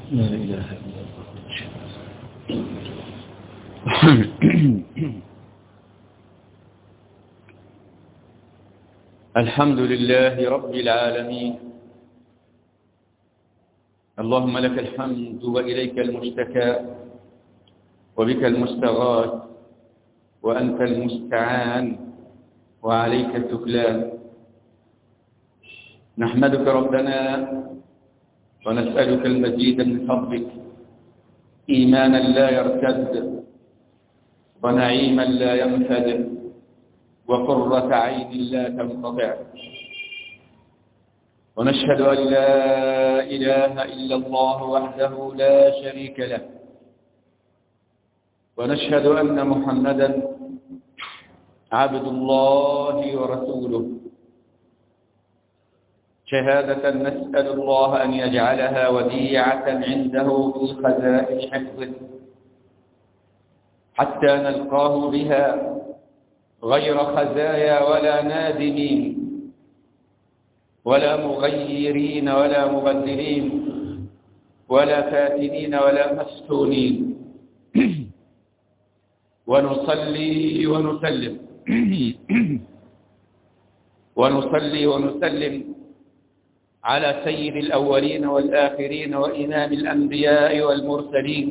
لا إله إلا الله. الحمد لله رب العالمين. اللهم لك الحمد وإليك المشتكى وبك المستغاث وأنت المستعان وعليك التكلان. نحمدك ربنا ونسألك المزيد من فضلك، إيمانا لا يرتد ونعيما لا ينفد وقرة عين لا تنقطع. ونشهد أن لا إله إلا الله وحده لا شريك له، ونشهد أن محمدا عبد الله ورسوله، شهادة نسأل الله أن يجعلها وديعة عنده في خزائن حفظه حتى نلقاه بها غير خزايا ولا نادمين ولا مغيرين ولا مبدلين ولا فاتنين ولا مفتونين. ونصلي ونسلم على سيد الأولين والآخرين وإمام الأنبياء والمرسلين،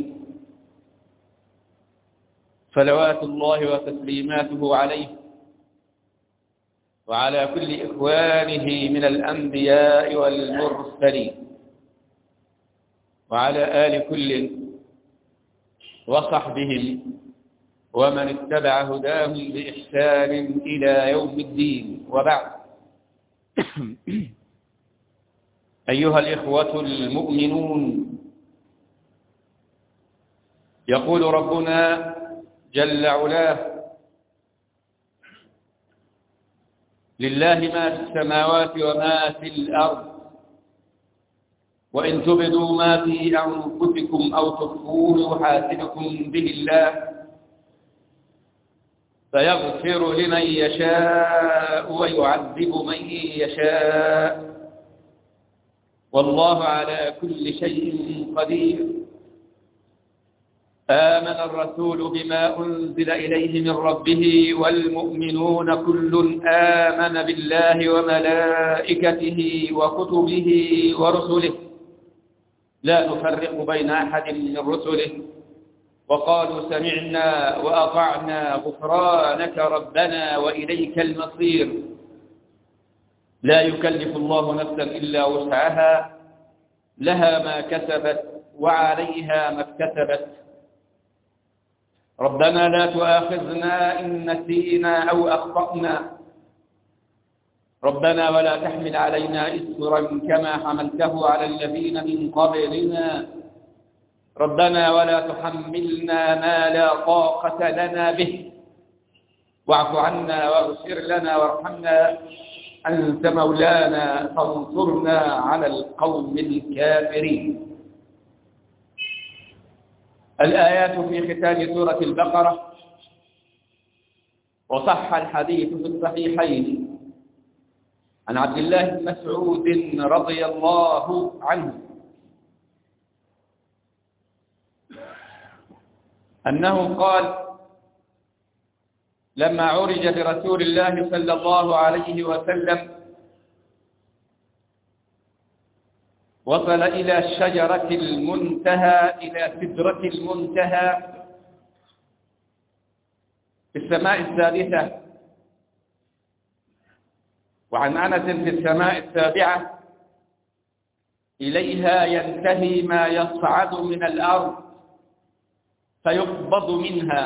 صلوات الله وتسليماته عليه وعلى كل إخوانه من الأنبياء والمرسلين وعلى آل كل وصحبهم ومن اتبع هداهم بإحسان إلى يوم الدين. وبعد، أيها الإخوة المؤمنون، يقول ربنا جل علاه: لله ما في السماوات وما في الأرض، وإن تبدوا ما في أنفسكم أو تخفوه يحاسبكم به الله فيغفر لمن يشاء ويعذب من يشاء، والله على كل شيء قدير. آمن الرسول بما أنزل إليه من ربه والمؤمنون كل آمن بالله وملائكته وكتبه ورسله لا نفرق بين أحد من رسله وقالوا سمعنا وأطعنا غفرانك ربنا وإليك المصير. لا يكلف الله نفسا إلا وسعها، لها ما كسبت وعليها ما اكتسبت. ربنا لا تؤاخذنا إن نسينا أو أخطأنا، ربنا ولا تحمل علينا إصرا كما حملته على الذين من قبلنا، ربنا ولا تحملنا ما لا طاقة لنا به، واعف عنا واغفر لنا وارحمنا، أنت مولانا فانصرنا على القوم الكافرين. الآيات في ختام سورة البقرة. وصح الحديث في الصحيحين عن عبد الله بن مسعود رضي الله عنه أنه قال: لما عرج برسول الله صلى الله عليه وسلم وصل إلى الشجرة المنتهى، إلى سدرة المنتهى في السماء السادسة، وعن أنس في السماء السابعة، إليها ينتهي ما يصعد من الأرض فيقبض منها،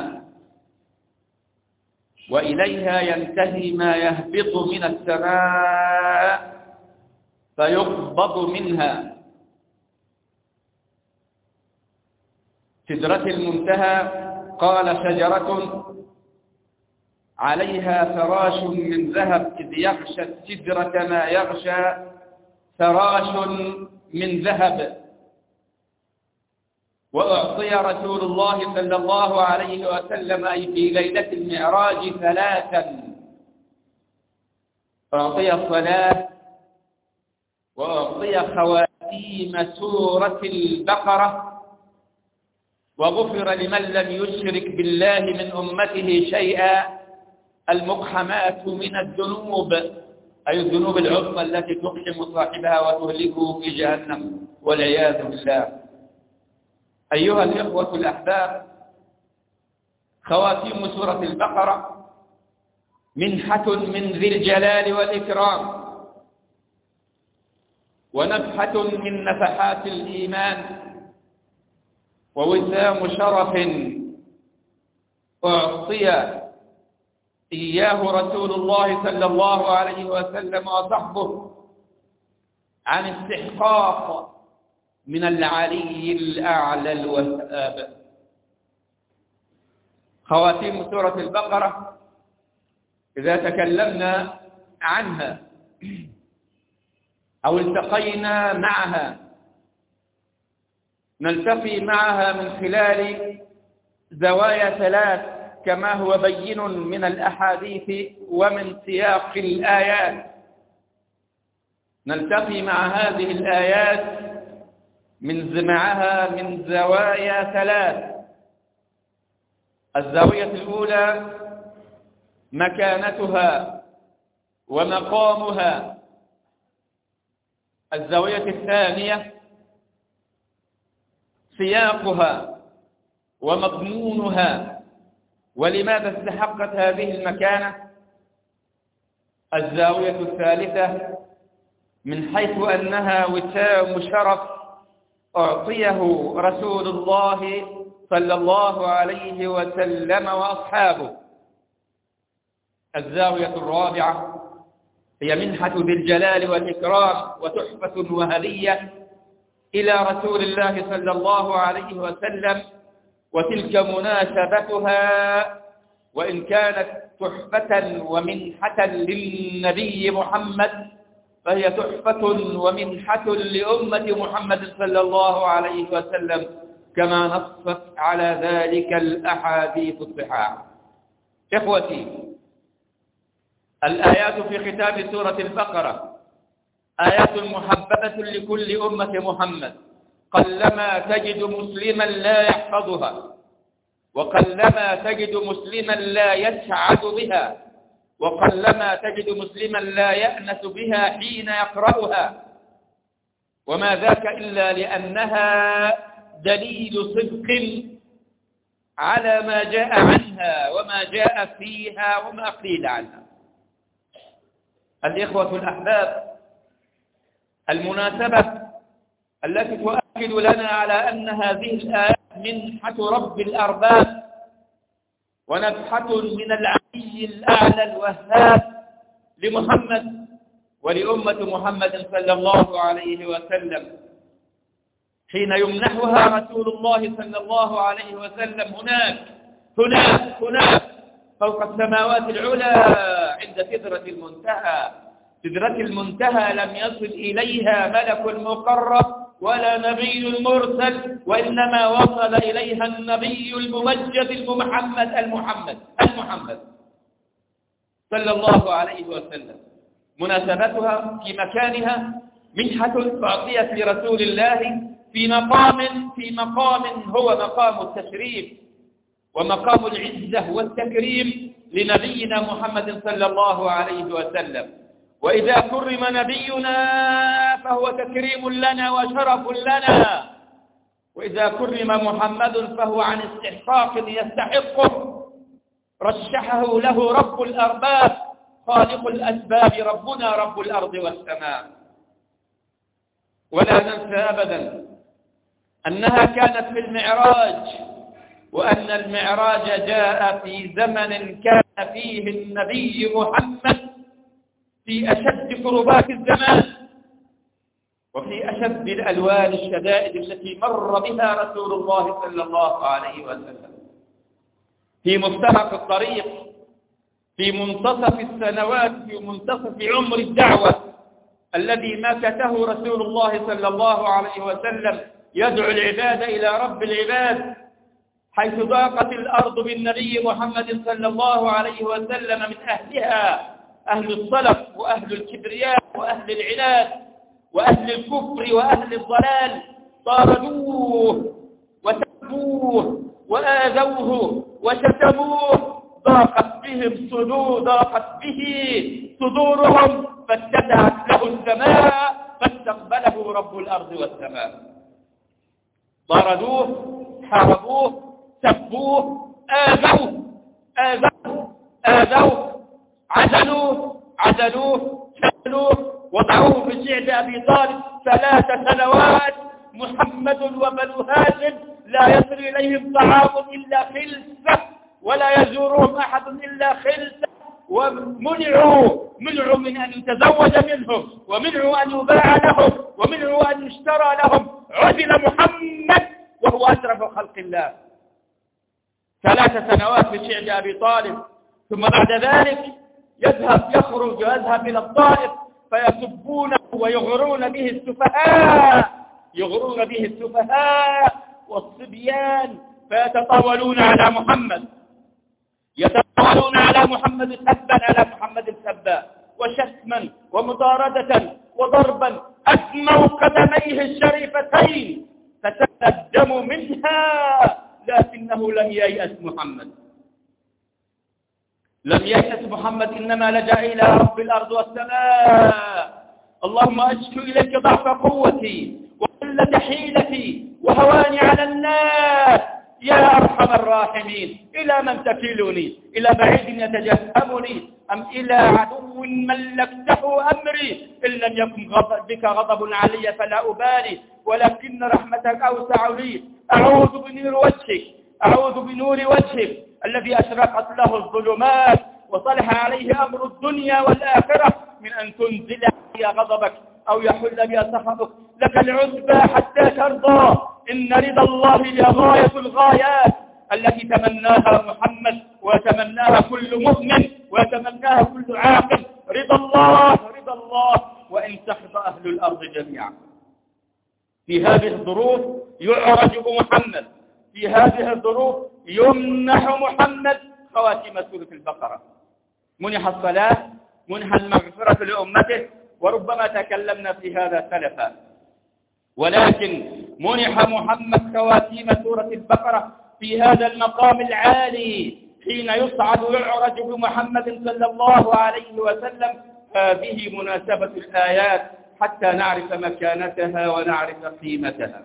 وإليها ينتهي ما يهبط من السماء فيقبض منها. سدرة المنتهى قال: شجرة عليها فراش من ذهب، إذ يغشى السدرة ما يغشى، فراش من ذهب. وأعطي رسول الله صلى الله عليه وسلم أي في ليلة المعراج 3: أعطي الصلاة، وأعطي خواتم خواتيم سورة البقرة، وغفر لمن لم يشرك بالله من أمته شيئا المقحمات من الذنوب، أي الذنوب العظمى التي تقحم صاحبها وتهلكه في جهنم والعياذ بالله. أيها الإخوة الأحباب، خواتيم سورة البقرة منحة من ذي الجلال والإكرام، ونفحة من نفحات الإيمان، ووسام شرف أعطي إياه رسول الله صلى الله عليه وسلم وصحبه عن استحقاق من العلي الأعلى الوهاب. خواتيم سورة البقرة إذا تكلمنا عنها أو التقينا معها نلتقي معها من خلال زوايا ثلاث كما هو بين من الأحاديث ومن سياق الآيات. نلتقي مع هذه الآيات معها من زوايا ثلاث. الزاوية الأولى مكانتها ومقامها. الزاوية الثانية سياقها ومضمونها، ولماذا استحقت هذه المكانة. الزاوية الثالثة من حيث أنها وسام شرف أعطيه رسول الله صلى الله عليه وسلم وأصحابه. الزاوية الرابعة هي منحة ذي الجلال والإكرام وتحفة وهدية إلى رسول الله صلى الله عليه وسلم، وتلك مناسبتها، وإن كانت تحفة ومنحة للنبي محمد فهي تحفة ومنحة لأمة محمد صلى الله عليه وسلم كما نصت على ذلك الأحاديث الصحاح. إخوتي، الآيات في ختام سورة البقرة آيات محببة لكل أمة محمد، قلما تجد مسلما لا يحفظها، وقلما تجد مسلما لا يسعد بها، وقلما تجد مسلما لا يأنس بها حين يقرأها، وما ذاك إلا لأنها دليل صدق على ما جاء عنها وما جاء فيها وما قيل عنها. الإخوة الأحباب، المناسبة التي تؤكد لنا على أن هذه الآيات منحة رب الأرباب ونفحة من العلي الأعلى الوهاب لمحمد ولأمة محمد صلى الله عليه وسلم، حين يمنحها رسول الله صلى الله عليه وسلم هناك فوق السماوات العلى عند سدرة المنتهى. سدرة المنتهى لم يصل إليها ملك مقرب ولا نبي مرسل، وإنما وصل إليها النبي الممجد المحمد صلى الله عليه وسلم. مناسبتها في مكانها منحة أعطيت لرسول الله في مقام هو مقام التشريف ومقام العزة والتكريم لنبينا محمد صلى الله عليه وسلم. وإذا كرم نبينا فهو تكريم لنا وشرف لنا، وإذا كرم محمد فهو عن استحقاق يستحقه رشحه له رب الأرباب خالق الأسباب ربنا رب الأرض والسماء. ولا ننسى أبدا أنها كانت في المعراج، وأن المعراج جاء في زمن كان فيه النبي محمد في أشد كربات الزمان وفي أشد الألوان الشدائد التي مر بها رسول الله صلى الله عليه وسلم، في مفترق الطريق، في منتصف السنوات، في منتصف عمر الدعوة الذي مكثه رسول الله صلى الله عليه وسلم يدعو العباد إلى رب العباد، حيث ضاقت الأرض بالنبي محمد صلى الله عليه وسلم من أهلها، أهل الصلف وأهل الكبرياء وأهل العناد وأهل الكفر وأهل الضلال طاردوه وسبوه وآذوه وشتموه، ضاقت به صدورهم، فاتسعت له السماء فاستقبله رب الأرض والسماء. طاردوه، حاربوه، سبوه، آذوه، عزلوه، شلوه، وضعوه في شعب أبي طالب 3 سنوات. محمد وبنو هاشم لا يصل إليهم طعام إلا خلسة، ولا يزورهم أحد إلا خلسة، ومنعوا من أن يتزوج منهم، ومنعوا أن يباع لهم، ومنعوا أن يشترى لهم. عزل محمد وهو أشرف خلق الله 3 سنوات في شعب أبي طالب. ثم بعد ذلك يخرج ويذهب إلى الطائف فيسبونه ويغرون به السفهاء والصبيان، فيتطاولون على محمد، سبا وشتما ومطاردة وضربا، أسموا قدميه الشريفتين فسال الدم منها، لكنه لم ييأس محمد، إنما لجأ إلى رب الأرض والسماء. اللهم أشكو إليك ضعف قوتي وقلة حيلتي وهواني على الناس يا أرحم الراحمين. إلى من تكلني؟ إلى بعيد يتجهمني أم إلى عدو ملكته أمري؟ إن لم يكن بك غضب علي فلا أبالي، ولكن رحمتك أوسع لي. أعوذ بنور وجهك الذي أشرقت له الظلمات وصلح عليه أمر الدنيا والآخرة من أن تنزل علي غضبك أو يحل بي سخطك. لك العتبى حتى ترضى، إن رضا الله لغاية الغايات التي تمناها محمد ويتمناها كل مؤمن ويتمناها كل عاقل. رضا الله وإن سخط أهل الأرض جميعا. في هذه الظروف يعرج محمد، في هذه الظروف يمنح محمد خواتيم سورة البقرة. منح الصلاة، منح المغفرة لأمته، وربما تكلمنا في هذا سلفا، ولكن منح محمد خواتيم سورة البقرة في هذا المقام العالي حين يصعد ويعرج بمحمد صلى الله عليه وسلم. هذه مناسبة الآيات حتى نعرف مكانتها ونعرف قيمتها.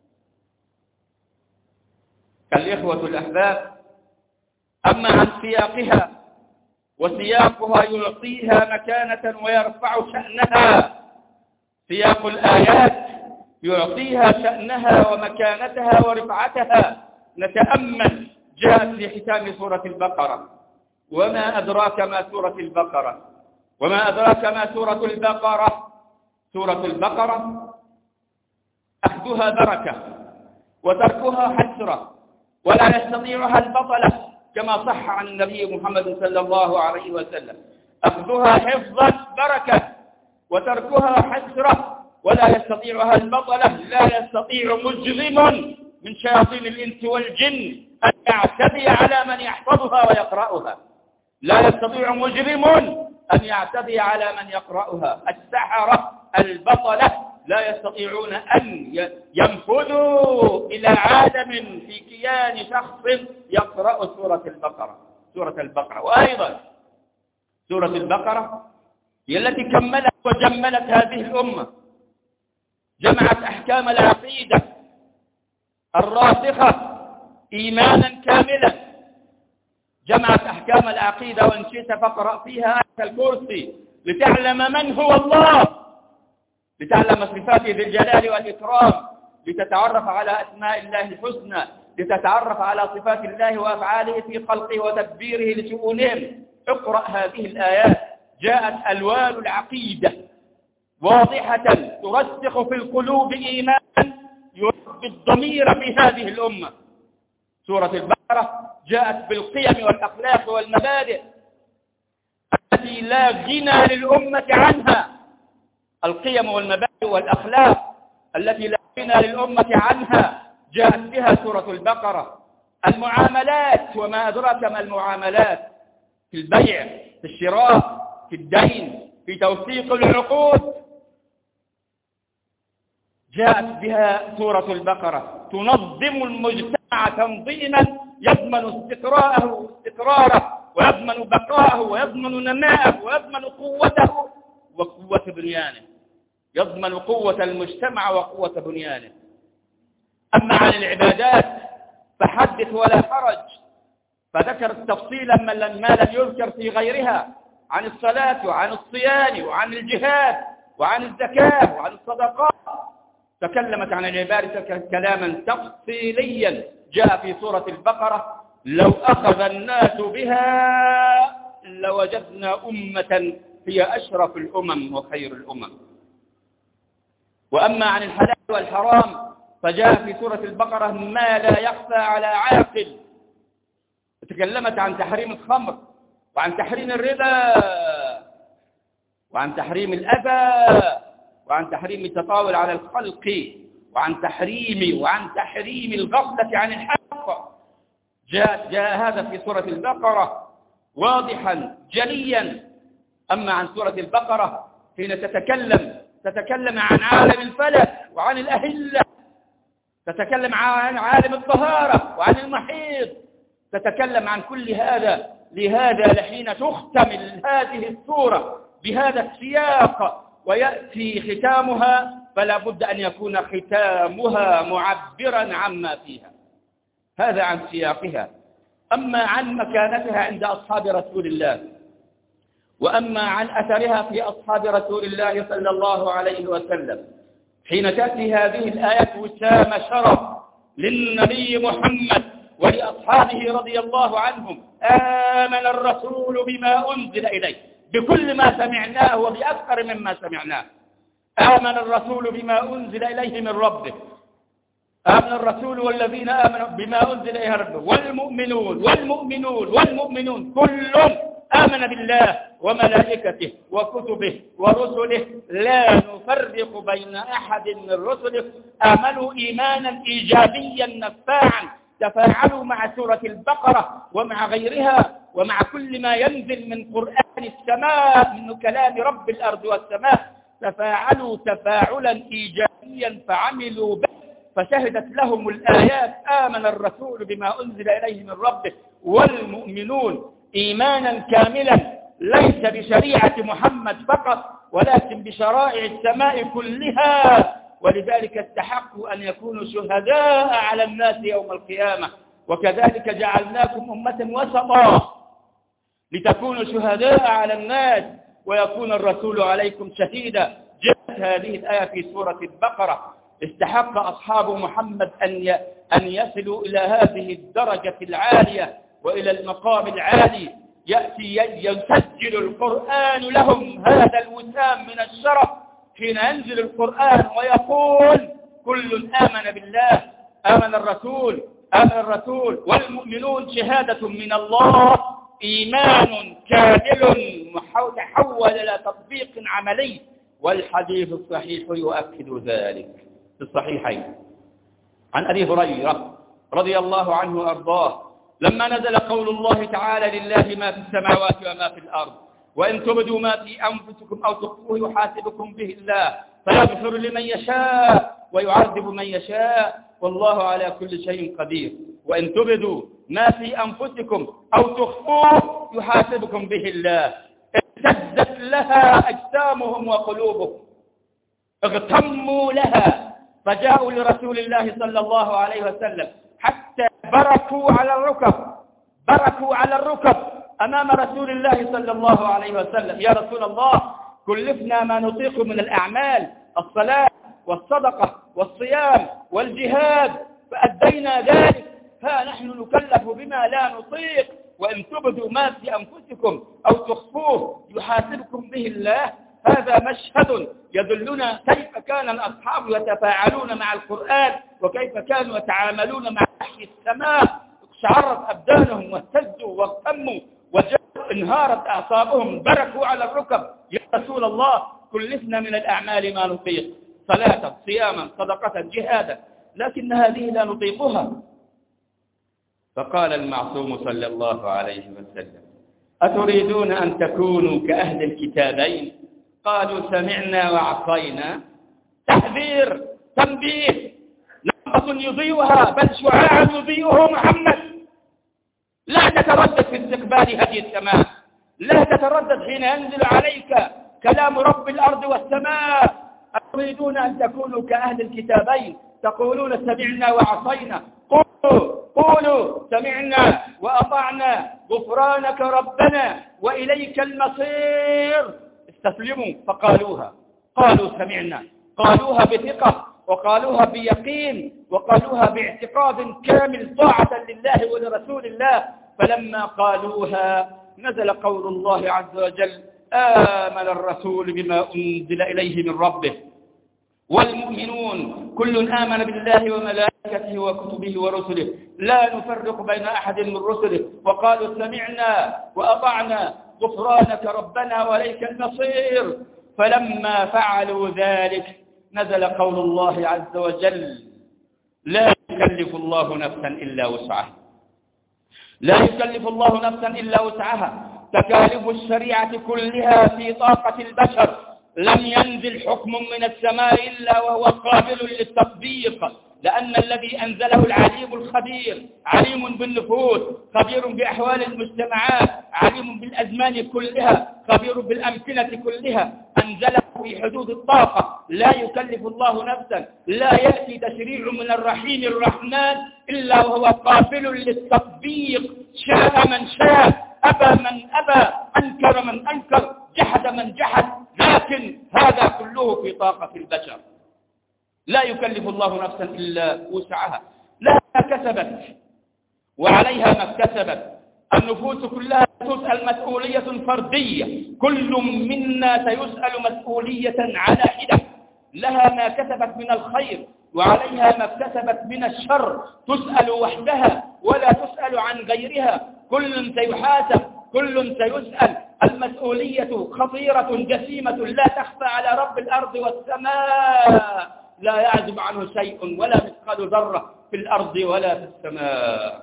الإخوة الأحباب، أما عن سياقها، وسياقها يعطيها مكانة ويرفع شأنها. سياق الآيات يعطيها شأنها ومكانتها ورفعتها. نتأمل. جاءت في ختام سورة البقرة. وما أدراك ما سورة البقرة؟ سورة البقرة أخذها بركة وتركها حسرة، ولا يستطيعها البطلة كما صح عن النبي محمد صلى الله عليه وسلم. أخذها حفظا بركة وتركها حسرة، ولا يستطيعها البطلة. لا يستطيع مجرم من شياطين الإنس والجن أن يعتدي على من يحفظها ويقرأها. لا يستطيع مجرم أن يعتدي على من يقرأها. السحرة البطلة لا يستطيعون أن ينفذوا إلى عالم في كيان شخص يقرأ سورة البقرة. وأيضا سورة البقرة هي التي كملت وجملت هذه الأمة. جمعت أحكام العقيدة الراسخة إيمانا كاملا. جمعت أحكام العقيدة، وإن شئت فاقرأ فيها آية الكرسي لتعلم من هو الله، لتعلم صفاته ذي الجلال والإكرام، لتتعرف على أسماء الله الحسنى، لتتعرف على صفات الله وأفعاله في خلقه وتدبيره لشؤونهم. اقرأ هذه الآيات. جاءت ألوان العقيدة واضحة ترسخ في القلوب إيمانا يربي الضمير في هذه الأمة. سورة البقرة جاءت بالقيم والأخلاق والمبادئ التي لا غنى للأمة عنها. القيم والمبادئ والأخلاق التي لا غنى للأمة عنها جاءت بها سورة البقرة. المعاملات، وما أدراك ما المعاملات، في البيع، في الشراء، في الدين، في توثيق العقود. جاءت بها سورة البقرة تنظم المجتمع تنظيما يضمن استقراره ويضمن بقاءه ويضمن نماءه ويضمن قوته وقوة بنيانه، يضمن قوة المجتمع وقوة بنيانه. أما عن العبادات فحدث ولا حرج، فذكر تفصيلا ما لم يذكر في غيرها عن الصلاة وعن الصيام وعن الجهاد وعن الزكاة وعن الصدقات. تكلمت عن العبادة كلاما تفصيليا جاء في سورة البقرة: لو أخذ الناس بها لوجدنا أمة هي أشرف الأمم وخير الأمم. وأما عن الحلال والحرام فجاء في سورة البقرة ما لا يخفى على عاقل. تكلمت عن تحريم الخمر وعن تحريم الربا وعن تحريم الأذى وعن تحريم التطاول على الخلق وعن تحريم الغفلة عن الحق. جاء هذا في سورة البقرة واضحا جليا. أما عن سورة البقرة حين تتكلم عن عالم الفلك وعن الأهلة، تتكلم عن عالم الطهارة وعن المحيط، تتكلم عن كل هذا. لهذا لحين تختم هذه السورة بهذا السياق ويأتي ختامها فلا بد أن يكون ختامها معبرا عما فيها. هذا عن سياقها. أما عن مكانتها عند أصحاب رسول الله، وأما عن أثرها في أصحاب رسول الله صلى الله عليه وسلم، حين تأتي هذه الآية وسام شرف للنبي محمد ولأصحابه رضي الله عنهم: آمن الرسول بما أنزل إليه، بكل ما سمعناه وبأكثر مما سمعناه. آمن الرسول بما أنزل إليه من ربه، آمن الرسول والذين آمنوا بما أنزل إليه ربه، والمؤمنون كل آمن بالله وملائكته وكتبه ورسله لا نفرق بين أحد من رسله. آمنوا إيمانا إيجابيا نفاعا. تفاعلوا مع سورة البقرة ومع غيرها ومع كل ما ينزل من قرآن السماء من كلام رب الأرض والسماء، تفاعلوا تفاعلا إيجابيا فعملوا به، فشهدت لهم الآيات: آمن الرسول بما أنزل إليه من ربه والمؤمنون إيمانا كاملا ليس بشريعة محمد فقط ولكن بشرائع السماء كلها. ولذلك استحقوا أن يكونوا شهداء على الناس يوم القيامة. وكذلك جعلناكم أمة وسطا لتكونوا شهداء على الناس ويكون الرسول عليكم شهيدا. جاءت هذه الآية في سورة البقرة. استحق أصحاب محمد أن يصلوا إلى هذه الدرجة العالية وإلى المقام العالي. يأتي يسجل القرآن لهم هذا الوسام من الشرف حين ينزل القرآن ويقول: كل آمن بالله، آمن الرسول والمؤمنون شهادة من الله، إيمان كامل تحول إلى تطبيق عملي. والحديث الصحيح يؤكد ذلك في الصحيحين عن أبي هريرة رضي الله عنه وأرضاه لما نزل قول الله تعالى: لله ما في السماوات وما في الأرض، وإن تبدوا ما في أنفسكم أو تخفوه يحاسبكم به الله فيغفر لمن يشاء ويعذب من يشاء والله على كل شيء قدير. وإن تبدوا ما في أنفسكم أو تخفوه يحاسبكم به الله. اهتزت لها أجسامهم وقلوبهم، اغتموا لها، فجاءوا لرسول الله صلى الله عليه وسلم حتى بركوا على الركب أمام رسول الله صلى الله عليه وسلم: يا رسول الله، كلفنا ما نطيق من الأعمال، الصلاة والصدقة والصيام والجهاد، فأدينا ذلك، ها نحن نكلف بما لا نطيق. وإن تبدوا ما في أنفسكم أو تخفوه يحاسبكم به الله. هذا مشهد يدلنا كيف كان الأصحاب يتفاعلون مع القرآن وكيف كانوا يتعاملون مع وحي السماء. اقشعرت أبدانهم واهتزوا واغتموا انهارت أعصابهم، بركوا على الركب: يا رسول الله، كلفنا من الأعمال ما نطيق، صلاة صياما صدقة جهادا، لكن هذه لا نطيقها. فقال المعصوم صلى الله عليه وسلم: أتريدون أن تكونوا كأهل الكتابين؟ قالوا: سمعنا وعصينا. تحذير تنبيه، لمبة يضيئها بل شعاع يضيئه محمد. لا تتردد في استقبال هدي السماء، لا تتردد حين ينزل عليك كلام رب الأرض والسماء. أتريدون أن تكونوا كأهل الكتابين تقولون سمعنا وعصينا؟ قولوا سمعنا وأطعنا غفرانك ربنا وإليك المصير. استسلموا فقالوها، قالوا سمعنا، قالوها بثقة وقالوها بيقين وقالوها باعتقاد كامل طاعة لله ولرسول الله. فلما قالوها نزل قول الله عز وجل: آمن الرسول بما أنزل إليه من ربه والمؤمنون كل آمن بالله وملائكته وكتبه ورسله لا نفرق بين أحد من رسله وقالوا سمعنا وأطعنا غفرانك ربنا وإليك المصير. فلما فعلوا ذلك نزل قول الله عز وجل: لا يكلف الله نفسا إلا وسعها. لا يكلف الله نفسا إلا وسعها. تكاليف الشريعة كلها في طاقة البشر. لم ينزل حكم من السماء إلا وهو قابل للتطبيق، لأن الذي أنزله العليم الخبير، عليم بالنفوس، خبير بأحوال المجتمعات، عليم بالأزمان كلها، خبير بالأمكنة كلها، أنزله في حدود الطاقة. لا يكلف الله نفسا، لا يأتي تشريع من الرحيم الرحمن إلا وهو قابل للتطبيق. شاء من شاء، أبى من أبى، أنكر من أنكر، جحد من جحد، لكن هذا كله في طاقة البشر. لا يكلف الله نفسا إلا وسعها، لها ما كسبت وعليها ما اكتسبت. النفوس كلها تسأل مسؤولية فردية، كل منا سيسأل مسؤولية على حدة. لها ما كسبت من الخير وعليها ما اكتسبت من الشر. تسأل وحدها ولا تسأل عن غيرها. كل سيحاسب، كل سيسأل. المسؤولية خطيرة جسيمة لا تخفى على رب الأرض والسماء. لا يعزب عنه شيء ولا مثقال ذرة في الأرض ولا في السماء.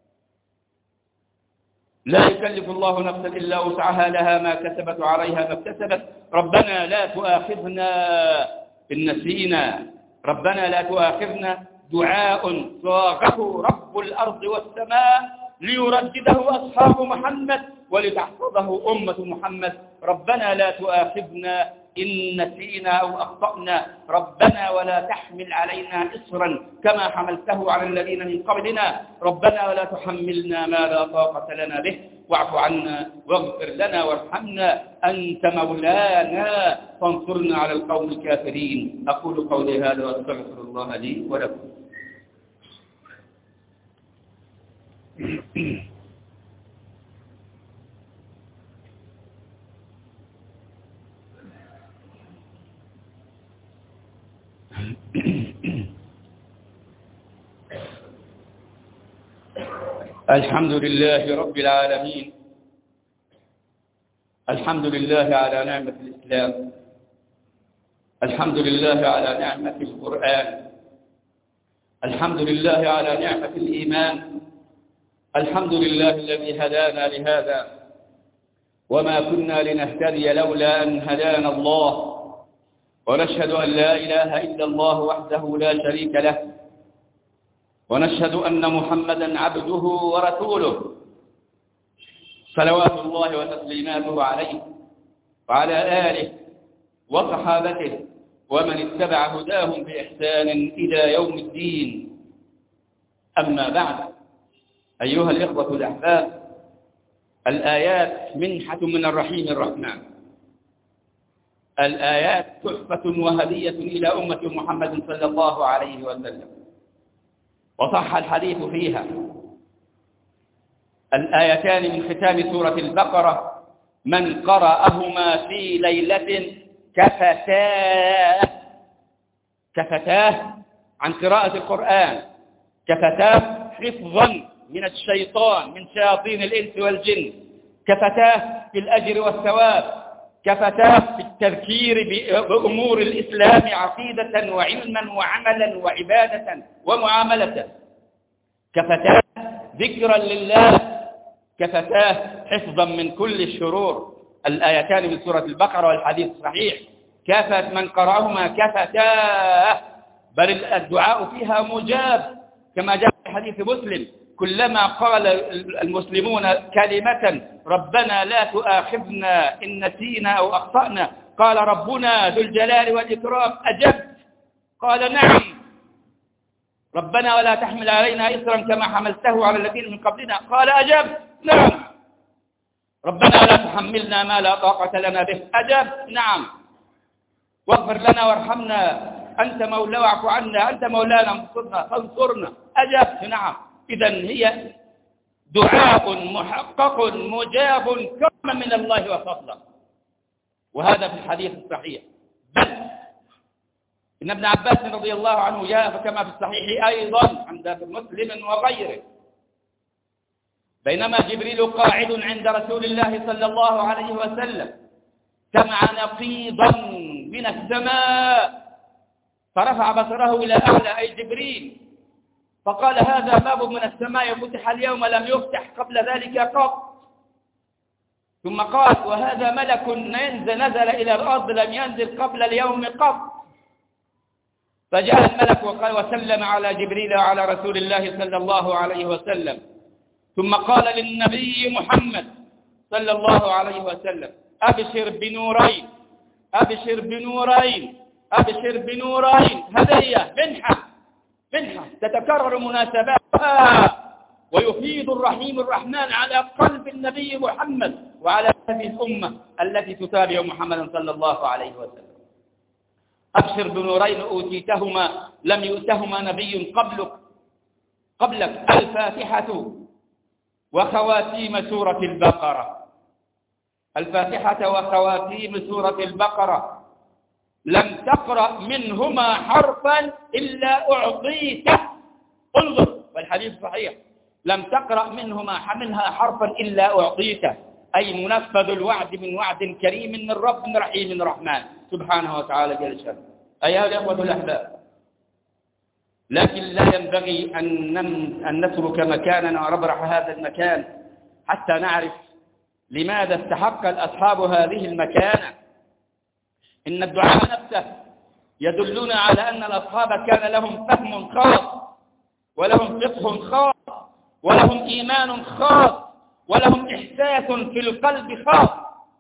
لا يكلف الله نفسا إلا وسعها، لها ما كسبت وعليها ما اكتسبت. ربنا لا تؤاخذنا إن نسينا. ربنا لا تؤاخذنا دعاء صاغه رب الأرض والسماء ليردده أصحاب محمد ولتحفظه أمة محمد. ربنا لا تؤاخذنا إن نسينا أو أخطأنا. ربنا ولا تحمل علينا إصرا كما حملته على الذين من قبلنا. ربنا ولا تحملنا ما لا طاقة لنا به. واعف عنا واغفر لنا وارحمنا، أنت مولانا فانصرنا على القوم الكافرين. أقول قولي هذا وأستغفر الله لي ولكم. الحمد لله رب العالمين. الحمد لله على نعمة الإسلام. الحمد لله على نعمة القرآن. الحمد لله على نعمة الإيمان. الحمد لله الذي هدانا لهذا وما كنا لنهتدي لولا أن هدانا الله. ونشهد أن لا إله إلا الله وحده لا شريك له، ونشهد أن محمدا عبده ورسوله صلوات الله وتسليماته عليه وعلى آله وصحابته ومن اتبع هداهم بإحسان إلى يوم الدين. أما بعد، أيها الإخوة الأحباب، الآيات منحة من الرحيم الرحمن. الآيات تحفة وهدية إلى أمة محمد صلى الله عليه وسلم، وصح الحديث فيها. الآيتان من ختام سورة البقرة من قرأهما في ليلة كفتاه عن قراءة القرآن، كفتاه حفظا من الشيطان، من شياطين الإنس والجن، كفتاه في الأجر والثواب، كفتاه في التذكير بأمور الإسلام عقيدة وعلما وعملا وعبادة ومعاملة، كفتاه ذكرا لله، كفتاه حفظا من كل الشرور. الآيتان من سورة البقرة والحديث الصحيح كافت من قرأهما كفتاه بل الدعاء فيها مجاب كما جاء في حديث مسلم: كلما قال المسلمون كلمة ربنا لا تؤاخذنا إن نسينا أو أخطأنا قال ربنا ذو الجلال والإكرام أجبت. قال: نعم. ربنا ولا تحمل علينا إصرا كما حملته على الذين من قبلنا قال أجبت. نعم. ربنا لا تحملنا ما لا طاقة لنا به أجبت. نعم. واغفر لنا وارحمنا أنت مولانا واعف عنا أنت مولانا فانصرنا أجبت. نعم. إذن هي دعاء محقق مجاب كرما من الله وفضلا، وهذا في الحديث الصحيح. بل إن ابن عباس رضي الله عنه جاء فكما في الصحيح أيضا عند مسلم وغيره: بينما جبريل قاعد عند رسول الله صلى الله عليه وسلم سمع نقيضا من السماء فرفع بصره إلى أعلى، أي جبريل، فقال: هذا باب من السماء فتح اليوم لم يفتح قبل ذلك قط. ثم قال: وهذا ملك نزل إلى الأرض لم ينزل قبل اليوم قط. فجاء الملك وقال وسلم على جبريل وعلى رسول الله صلى الله عليه وسلم، ثم قال للنبي محمد صلى الله عليه وسلم: أبشر بنورين، أبشر بنورين، أبشر بنورين، هدية منحة تتكرر مناسباتها ويفيض الرحيم الرحمن على قلب النبي محمد وعلى هذه الأمة التي تتابع محمدا صلى الله عليه وسلم. أبشر بنورين أوتيتهما لم يؤتهما نبي قبلك الفاتحة وخواتيم سورة البقرة، الفاتحة وخواتيم سورة البقرة، لم تقرأ منهما حرفا إلا أعطيته. انظر، والحديث صحيح: لم تقرأ منها حرفا إلا أعطيته، أي منفذ الوعد من وعد كريم من رب رحيم رحمن سبحانه وتعالى جل شأنه. أيها الأخوة الأحباب، لكن لا ينبغي أن نترك مكاننا ونبرح هذا المكان حتى نعرف لماذا استحق أصحاب هذه المكانة. إن الدعاء نفسه يدلنا على أن الأصحاب كان لهم فهم خاص ولهم فقه خاص ولهم إيمان خاص ولهم إحساس في القلب خاص.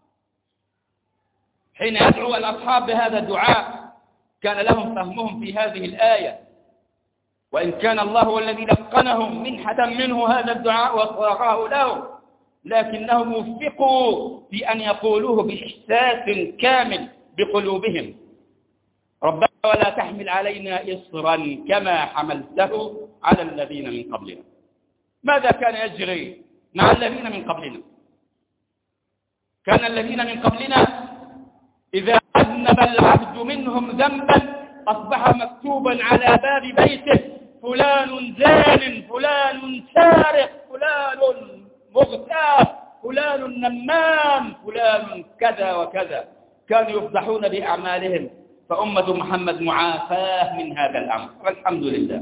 حين يدعو الأصحاب بهذا الدعاء كان لهم فهمهم في هذه الآية، وإن كان الله هو الذي لقنهم منحة منه هذا الدعاء وصاغه لهم، لكنهم وفقوا في أن يقولوه بإحساس كامل بقلوبهم: ربنا ولا تحمل علينا إصرا كما حملته على الذين من قبلنا. ماذا كان يجري مع الذين من قبلنا؟ كان الذين من قبلنا إذا أذنب العبد منهم ذنبا أصبح مكتوبا على باب بيته: فلان زان، فلان سارق، فلان مغتاب، فلان نمام، فلان كذا وكذا. كانوا يفضحون بأعمالهم، فأمة محمد معافاة من هذا الأمر والحمد لله.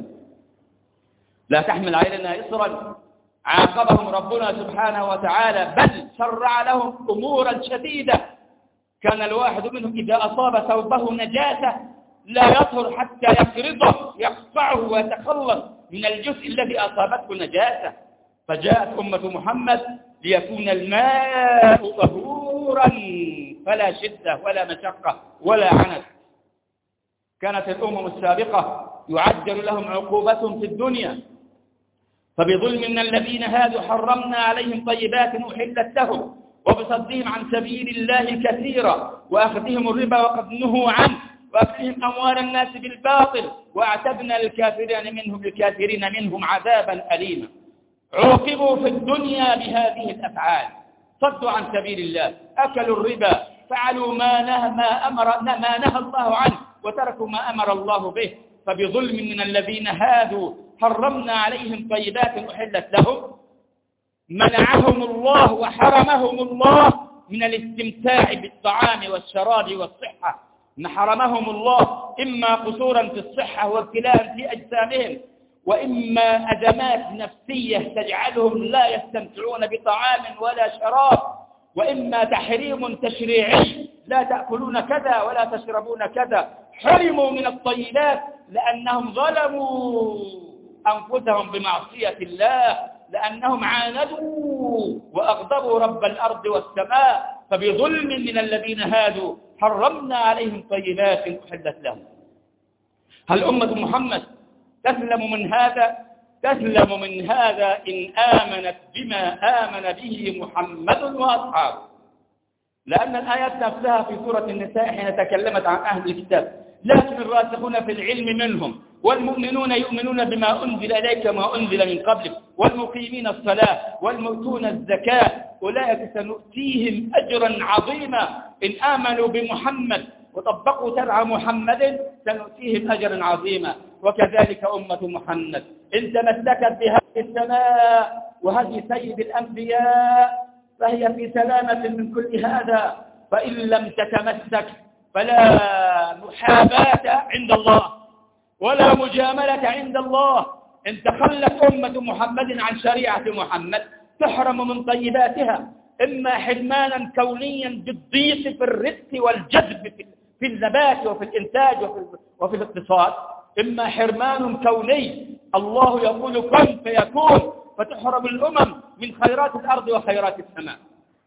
لا تحمل علينا إصرا عاقبهم ربنا سبحانه وتعالى، بل شرع لهم أمورا شديدة. كان الواحد منهم إذا أصاب ثوبه نجاسة لا يطهر حتى يقرضه يقطعه ويتخلص من الجزء الذي أصابته نجاسة. فجاءت أمة محمد ليكون الماء طهورا فلا شدة ولا مشقة ولا عنت. كانت الأمم السابقة يعجل لهم عقوبتهم في الدنيا، فبظلم من الذين هادوا حرمنا عليهم طيبات أحلت لهم وبصدهم عن سبيل الله كثيرا وأخذهم الربا وقد نهوا عنه وأكلهم أموال الناس بالباطل وأعتدنا للكافرين منهم عذابا أليما. عوقبوا في الدنيا بهذه الأفعال: صدوا عن سبيل الله، أكلوا الربا، فعلوا ما نهى الله عنه وتركوا ما أمر الله به. فبظلم من الذين هادوا حرمنا عليهم طيبات أحلت لهم، منعهم الله وحرمهم الله من الاستمتاع بالطعام والشراب والصحة. حرمهم الله إما قصورا في الصحة وابتلاء في أجسامهم، وإما أزمات نفسية تجعلهم لا يستمتعون بطعام ولا شراب، وإما تحريم تشريعي: لا تأكلون كذا ولا تشربون كذا. حرموا من الطيبات لأنهم ظلموا أنفسهم بمعصية الله، لأنهم عاندوا وأغضبوا رب الأرض والسماء، فبظلم من الذين هادوا حرمنا عليهم طيبات أحلت لهم. هل أمة محمد تسلم من هذا؟ تسلم من هذا إن آمنت بما آمن به محمد وأصحابه، لأن الآيات نفسها في سورة النساء حين تكلمت عن أهل الكتاب: لكن الراسخون في العلم منهم والمؤمنون يؤمنون بما أنزل إليك وما أنزل من قبلك والمقيمين الصلاة والمؤتون الزكاة أولئك سنؤتيهم أجرا عظيما. إن آمنوا بمحمد وطبقوا شرع محمد سنؤتيهم أجرا عظيما. وكذلك أمة محمد إن تمسكت بهذه السماء وهذه سيد الأنبياء فهي في سلامة من كل هذا، فإن لم تتمسك فلا محاباة عند الله ولا مجاملة عند الله. إن تخلت أمة محمد عن شريعة محمد تحرم من طيباتها، إما حرمانا كونيا بالضيق في الرزق والجذب في النبات وفي الإنتاج وفي الاقتصاد، إما حرمان كوني الله يقول كن فيكون، فتحرم الأمم من خيرات الأرض وخيرات السماء،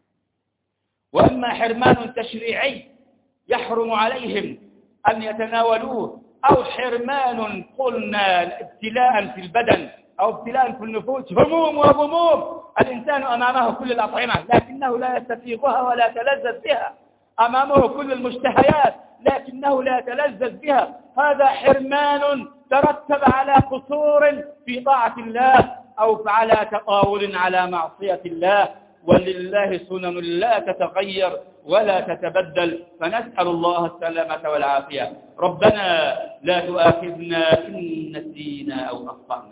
وإما حرمان تشريعي يحرم عليهم أن يتناولوه، أو حرمان قلنا ابتلاء في البدن أو ابتلاء في النفوس، هموم وغموم. الإنسان أمامه كل الأطعمة لكنه لا يستفيقها ولا يتلذذ بها، أمامه كل المشتهيات لكنه لا يتلذذ بها. هذا حرمان ترتب على قصور في طاعة الله أو على تطاول على معصية الله، ولله سنن لا تتغير ولا تتبدل، فنسأل الله السلامة والعافية. ربنا لا تؤاخذنا إن نسينا أو أخطأنا،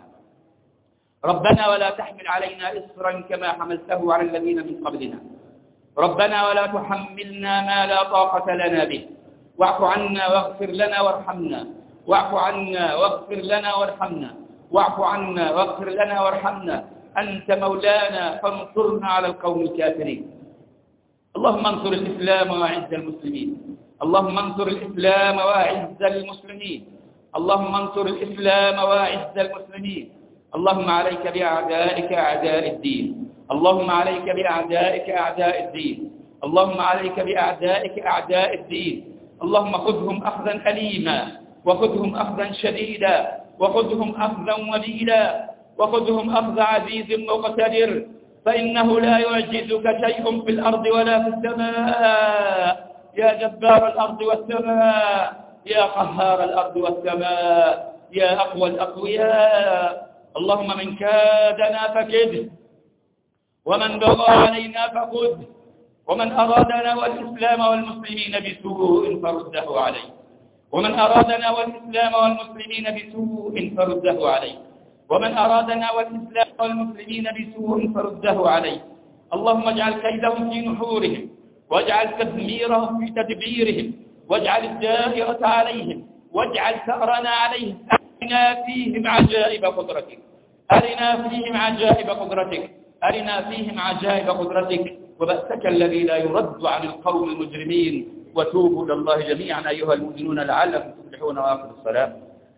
ربنا ولا تحمل علينا إصرا كما حملته على الذين من قبلنا، ربنا ولا تحملنا ما لا طاقة لنا به، واعف عنا واغفر لنا وارحمنا، واعف عنا واغفر لنا وارحمنا، واعف عنا واغفر لنا وارحمنا، أنت مولانا فانصرنا على القوم الكافرين. اللهم انصر الإسلام وأعز المسلمين، اللهم انصر الإسلام وأعز المسلمين، اللهم انصر الإسلام وأعز المسلمين. اللهم عليك بأعدائك أعداء الدين، اللهم عليك بأعدائك أعداء الدين، اللهم عليك بأعدائك أعداء الدين. اللهم خذهم أخذا أليما، وخذهم أخذا شديدا، وخذهم أخذا وليلا، وخذهم أخذ عزيز مقتدر، فإنه لا يعجزك شيء في الأرض ولا في السماء، يا جبار الأرض والسماء، يا قهار الأرض والسماء، يا أقوى الأقوياء. اللهم من كادنا فكده، ومن بغى علينا فخذه، ومن أرادنا والإسلام والمسلمين بسوء فرده عليه، ومن أرادنا والإسلام والمسلمين بسوء فرده عليه، ومن أرادنا والإسلام والمسلمين بسوء فرده عليه. اللهم اجعل كيدهم في نحورهم، واجعل تدميرهم في تدبيرهم، واجعل الدائرة عليهم، واجعل ثأرنا عليهم. أرنا فيهم عجائب قدرتك، أرنا فيهم عجائب قدرتك، أرنا فيهم عجائب قدرتك، وبأسك الذي لا يرد عن القوم المجرمين. وتوبوا إلى الله جميعا أيها المؤمنون لعلكم تفلحون. وآخر الصلاة.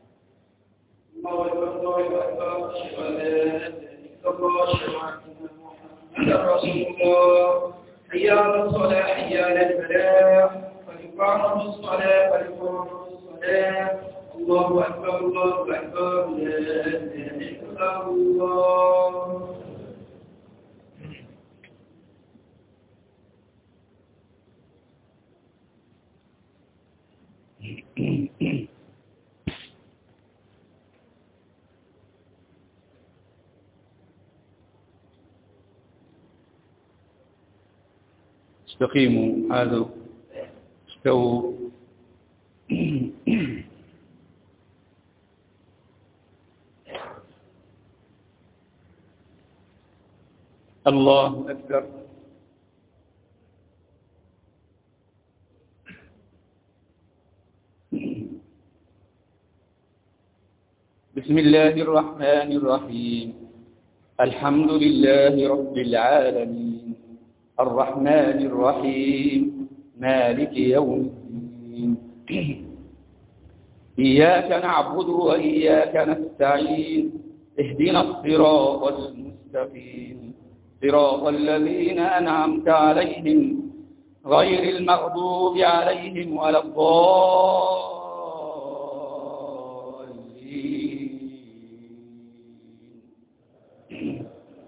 الله أكبر الله أكبر، أشهد أن لا إله إلا الله، أشهد أن محمدا رسول الله. حي على الصلاة، حي على الفلاح، قد قامت الصلاة، قد قامت الصلاة. الله أكبر الله أكبر، لا إله إلا الله. استقيموا، هذا استووا. الله أكبر. بسم الله الرحمن الرحيم. الحمد لله رب العالمين، الرحمن الرحيم، مالك يوم الدين، إياك نعبد وإياك نستعين اهدنا الصراط المستقيم صراط الذين أنعمت عليهم غير المغضوب عليهم ولا الضالين.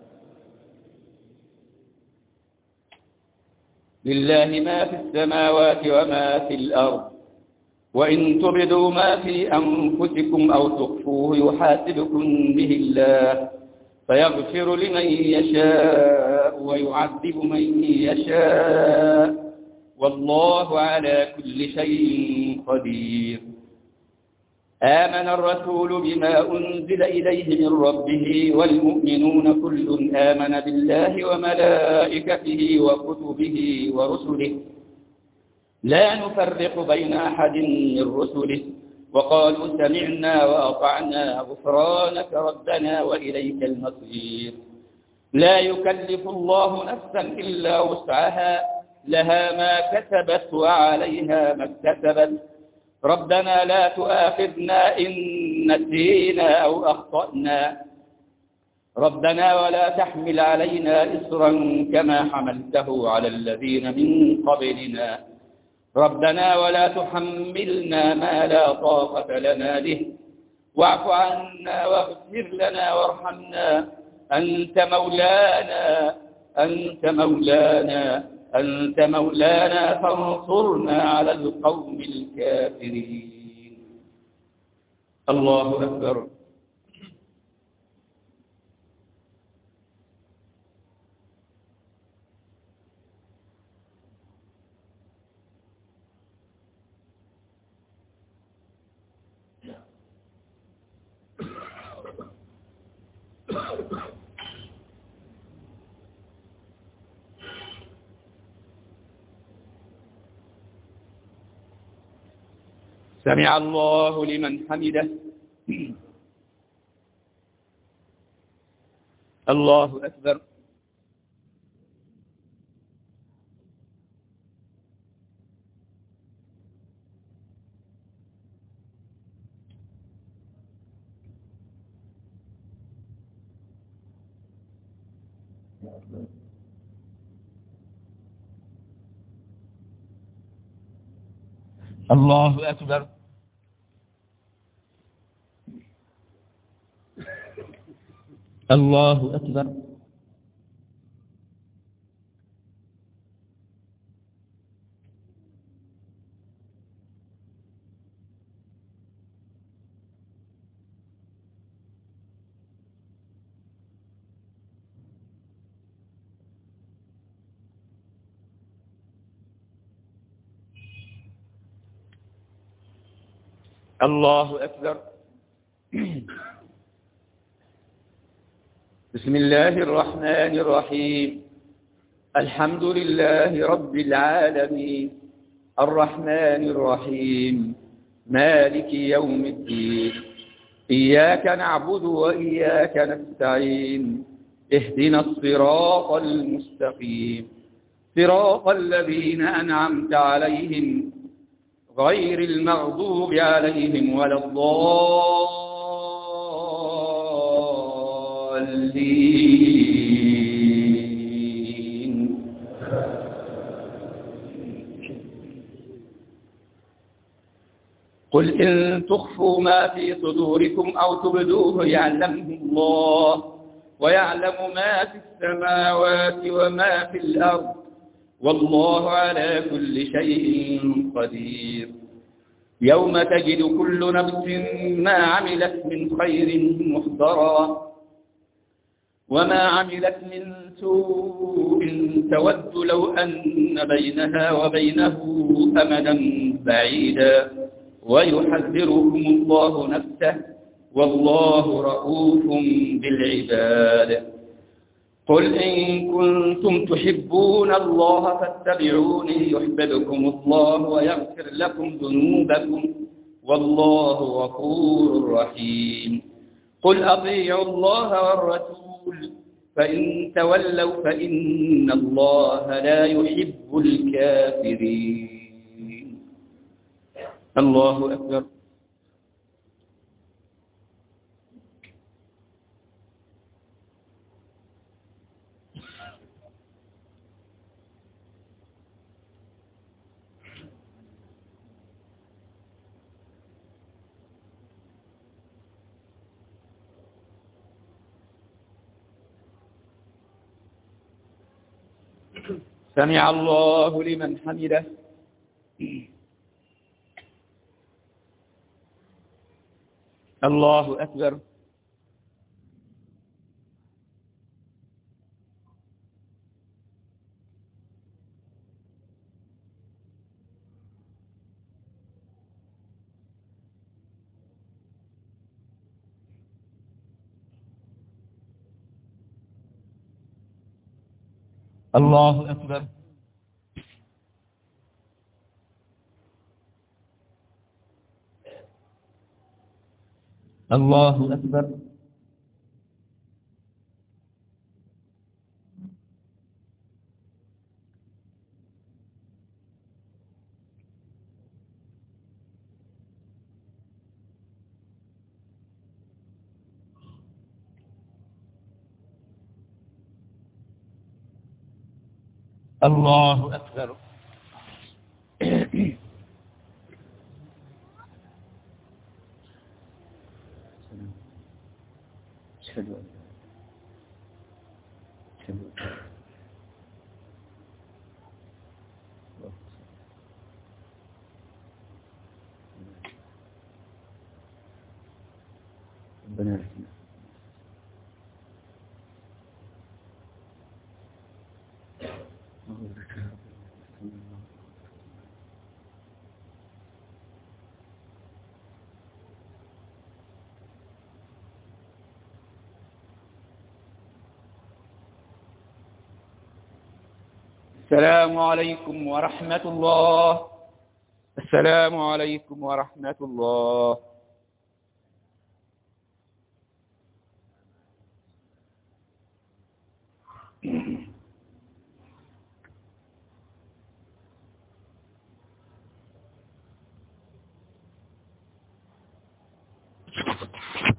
لله ما في السماوات وما في الأرض وإن تبدوا ما في أنفسكم أو تخفوه يحاسبكم به الله فيغفر لمن يشاء ويعذب من يشاء والله على كل شيء قدير. آمن الرسول بما أنزل إليه من ربه والمؤمنون كل آمن بالله وملائكته وكتبه ورسله لا نفرق بين أحد من رسله وقالوا سمعنا وأطعنا غفرانك ربنا وإليك المصير. لا يكلف الله نفسا إلا وسعها لها ما كسبت وعليها ما اكتسبت ربنا لا تؤاخذنا إن نسينا أو أخطأنا ربنا ولا تحمل علينا إصرا كما حملته على الذين من قبلنا ربنا ولا تحملنا ما لا طاقة لنا به واعف عنا واغفر لنا وارحمنا أنت مولانا فانصرنا على القوم الكافرين. الله أكبر. سمع الله لمن حمده. الله أكبر. الله أكبر. الله أكبر. الله أكبر. بسم الله الرحمن الرحيم. الحمد لله رب العالمين الرحمن الرحيم مالك يوم الدين إياك نعبد وإياك نستعين اهدنا الصراط المستقيم صراط الذين أنعمت عليهم غير المغضوب عليهم ولا الضالين. قل إن تخفوا ما في صدوركم أو تبدوه يعلمه الله ويعلم ما في السماوات وما في الأرض والله على كل شيء قدير. يوم تجد كل نفس ما عملت من خير محضرا وما عملت من سوء تود لو أن بينها وبينه أمدا بعيدا ويحذركم الله نفسه والله رؤوف بالعباد. قل إن كنتم تحبون الله فاتبعوني يحببكم الله ويغفر لكم ذنوبكم والله غفور رحيم. قل أطيعوا الله والرسول فإن تولوا فإن الله لا يحب الكافرين. الله أكبر. سمع الله لمن حمده. الله أكبر. الله أكبر. الله أكبر. الله أكبر. أشهد أن ربنا يرحمنا. السلام عليكم ورحمة الله. السلام عليكم ورحمة الله.